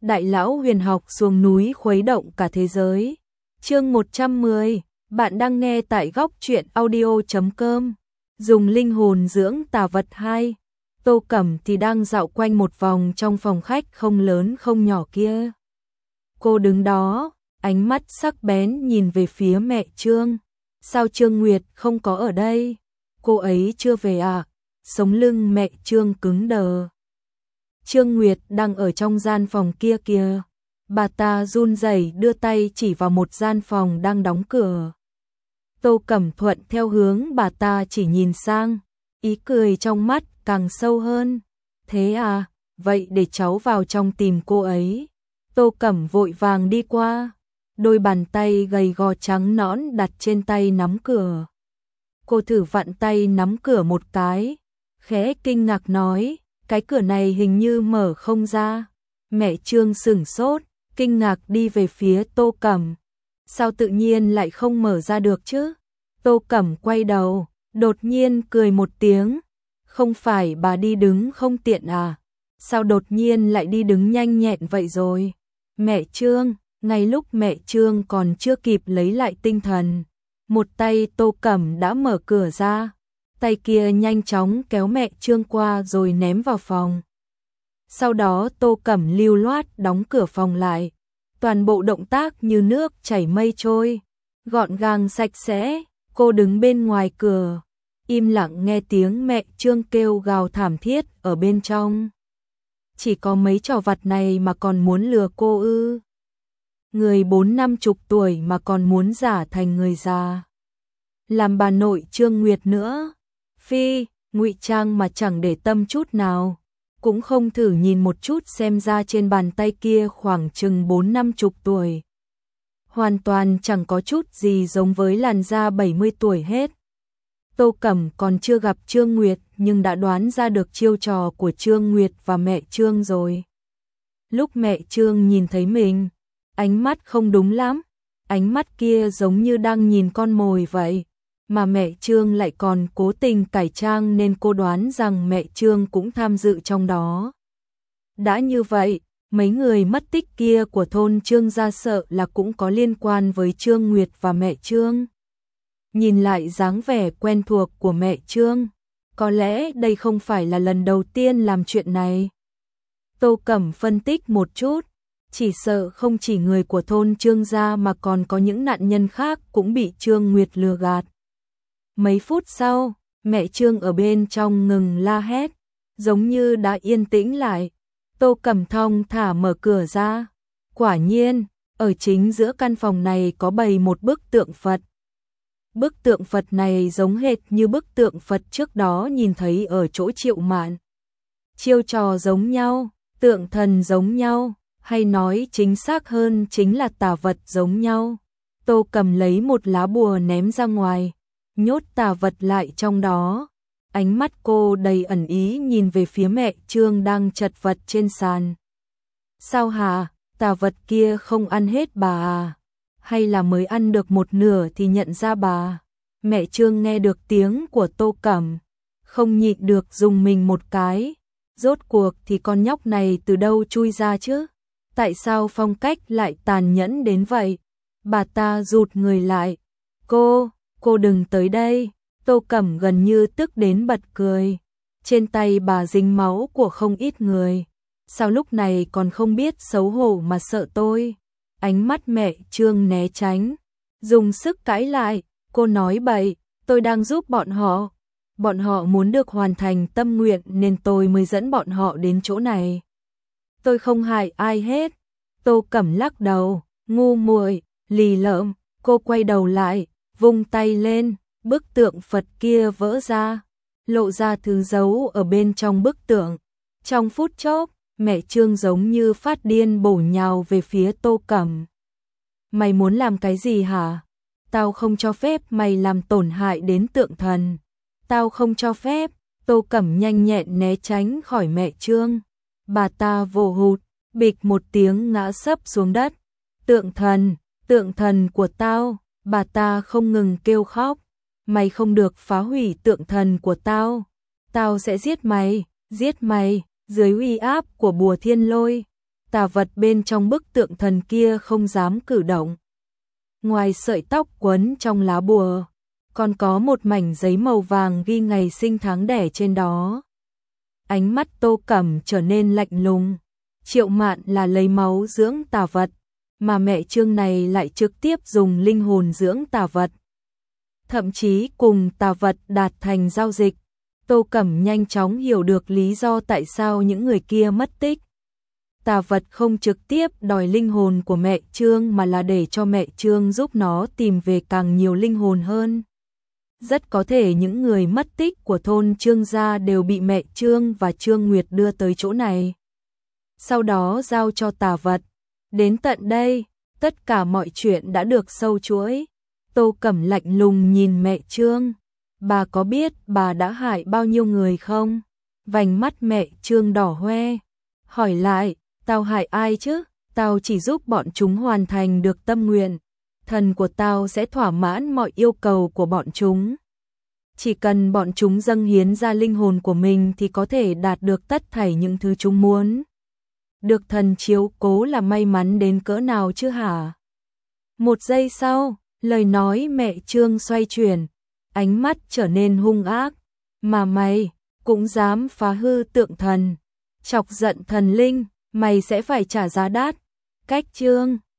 đại lão huyền học xuống núi khuấy động cả thế giới. Chương 110, bạn đang nghe tại góc truyện audio.com. Dùng linh hồn dưỡng tà vật 2. Tô Cẩm thì đang dạo quanh một vòng trong phòng khách không lớn không nhỏ kia. Cô đứng đó, ánh mắt sắc bén nhìn về phía mẹ Trương. Sao Trương Nguyệt không có ở đây? Cô ấy chưa về à? Sống lưng mẹ Trương cứng đờ. Trương Nguyệt đang ở trong gian phòng kia kìa. Bà ta run rẩy đưa tay chỉ vào một gian phòng đang đóng cửa. Tô Cẩm thuận theo hướng bà ta chỉ nhìn sang, ý cười trong mắt càng sâu hơn. Thế à, vậy để cháu vào trong tìm cô ấy. Tô Cẩm vội vàng đi qua, đôi bàn tay gầy gò trắng nõn đặt trên tay nắm cửa. Cô thử vặn tay nắm cửa một cái, khẽ kinh ngạc nói, cái cửa này hình như mở không ra. Mẹ Trương sửng sốt, kinh ngạc đi về phía Tô Cẩm. Sao tự nhiên lại không mở ra được chứ? Tô Cẩm quay đầu, đột nhiên cười một tiếng. Không phải bà đi đứng không tiện à? Sao đột nhiên lại đi đứng nhanh nhẹn vậy rồi? Mẹ Trương, ngay lúc mẹ Trương còn chưa kịp lấy lại tinh thần, một tay Tô Cẩm đã mở cửa ra. Tay kia nhanh chóng kéo mẹ Trương qua rồi ném vào phòng. Sau đó Tô Cẩm lưu loát đóng cửa phòng lại. Toàn bộ động tác như nước chảy mây trôi, gọn gàng sạch sẽ. Cô đứng bên ngoài cửa, im lặng nghe tiếng mẹ Trương kêu gào thảm thiết ở bên trong. Chỉ có mấy trò vặt này mà còn muốn lừa cô ư? Người 40-50 tuổi mà còn muốn giả thành người già. Làm bà nội Trương Nguyệt nữa. Phi, ngụy trang mà chẳng để tâm chút nào. Cũng không thử nhìn một chút xem ra trên bàn tay kia khoảng chừng 40-50 tuổi. Hoàn toàn chẳng có chút gì giống với làn da 70 tuổi hết. Tô Cẩm còn chưa gặp Trương Nguyệt nhưng đã đoán ra được chiêu trò của Trương Nguyệt và mẹ Trương rồi. Lúc mẹ Trương nhìn thấy mình, ánh mắt không đúng lắm, ánh mắt kia giống như đang nhìn con mồi vậy, mà mẹ Trương lại còn cố tình cải trang nên cô đoán rằng mẹ Trương cũng tham dự trong đó. Đã như vậy, mấy người mất tích kia của thôn Trương gia sợ là cũng có liên quan với Trương Nguyệt và mẹ Trương. Nhìn lại dáng vẻ quen thuộc của mẹ Trương, có lẽ đây không phải là lần đầu tiên làm chuyện này. Tô Cẩm phân tích một chút, chỉ sợ không chỉ người của thôn Trương gia mà còn có những nạn nhân khác cũng bị Trương Nguyệt lừa gạt. Mấy phút sau, mẹ Trương ở bên trong ngừng la hét, giống như đã yên tĩnh lại. Tô Cẩm thong thả mở cửa ra. Quả nhiên, ở chính giữa căn phòng này có bày một bức tượng Phật. Bức tượng Phật này giống hệt như bức tượng Phật trước đó nhìn thấy ở chỗ Triệu Mạn. Chiêu trò giống nhau, tượng thần giống nhau, hay nói chính xác hơn chính là tà vật giống nhau. Tô Cẩm lấy một lá bùa ném ra ngoài, nhốt tà vật lại trong đó. Ánh mắt cô đầy ẩn ý nhìn về phía mẹ Trương đang chật vật trên sàn. Sao hả, tà vật kia không ăn hết bà à? Hay là mới ăn được một nửa thì nhận ra bà? Mẹ Trương nghe được tiếng của Tô Cẩm, không nhịn được rùng mình một cái. Rốt cuộc thì con nhóc này từ đâu chui ra chứ? Tại sao phong cách lại tàn nhẫn đến vậy? Bà ta rụt người lại. Cô đừng tới đây. Tô Cẩm gần như tức đến bật cười. Trên tay bà dính máu của không ít người. Sao lúc này còn không biết xấu hổ mà sợ tôi? Ánh mắt mẹ Trương né tránh, dùng sức cãi lại. Cô nói bậy, tôi đang giúp bọn họ. Bọn họ muốn được hoàn thành tâm nguyện nên tôi mới dẫn bọn họ đến chỗ này. Tôi không hại ai hết. Tô Cẩm lắc đầu, ngu muội, lì lợm. Cô quay đầu lại, vung tay lên. Bức tượng Phật kia vỡ ra, lộ ra thứ giấu ở bên trong bức tượng. Trong phút chốc, mẹ Trương giống như phát điên bổ nhào về phía Tô Cẩm. Mày muốn làm cái gì hả? Tao không cho phép mày làm tổn hại đến tượng thần. Tao không cho phép. Tô Cẩm nhanh nhẹn né tránh khỏi mẹ Trương. Bà ta vồ hụt, bịch một tiếng ngã sấp xuống đất. Tượng thần của tao. Bà ta không ngừng kêu khóc. Mày không được phá hủy tượng thần của tao. Tao sẽ giết mày, dưới uy áp của bùa thiên lôi. tà vật bên trong bức tượng thần kia không dám cử động. Ngoài sợi tóc quấn trong lá bùa, còn có một mảnh giấy màu vàng ghi ngày sinh tháng đẻ trên đó. Ánh mắt Tô Cẩm trở nên lạnh lùng. Triệu Mạn là lấy máu dưỡng tà vật, mà mẹ Trương này lại trực tiếp dùng linh hồn dưỡng tà vật. Thậm chí cùng tà vật đạt thành giao dịch. Tô Cẩm nhanh chóng hiểu được lý do tại sao những người kia mất tích. Tà vật không trực tiếp đòi linh hồn của mẹ Trương mà là để cho mẹ Trương giúp nó tìm về càng nhiều linh hồn hơn. Rất có thể những người mất tích của thôn Trương gia đều bị mẹ Trương và Trương Nguyệt đưa tới chỗ này. Sau đó giao cho tà vật. Đến tận đây, tất cả mọi chuyện đã được sâu chuỗi. Tô Cẩm lạnh lùng nhìn mẹ Trương. Bà có biết bà đã hại bao nhiêu người không? Vành mắt mẹ Trương đỏ hoe. Hỏi lại, tao hại ai chứ? Tao chỉ giúp bọn chúng hoàn thành được tâm nguyện. Thần của tao sẽ thỏa mãn mọi yêu cầu của bọn chúng. Chỉ cần bọn chúng dâng hiến ra linh hồn của mình thì có thể đạt được tất thảy những thứ chúng muốn. Được thần chiếu cố là may mắn đến cỡ nào chứ hả? Một giây sau, lời nói mẹ Trương xoay chuyển, ánh mắt trở nên hung ác. Mà mày cũng dám phá hư tượng thần, chọc giận thần linh, mày sẽ phải trả giá đắt. Cách Trương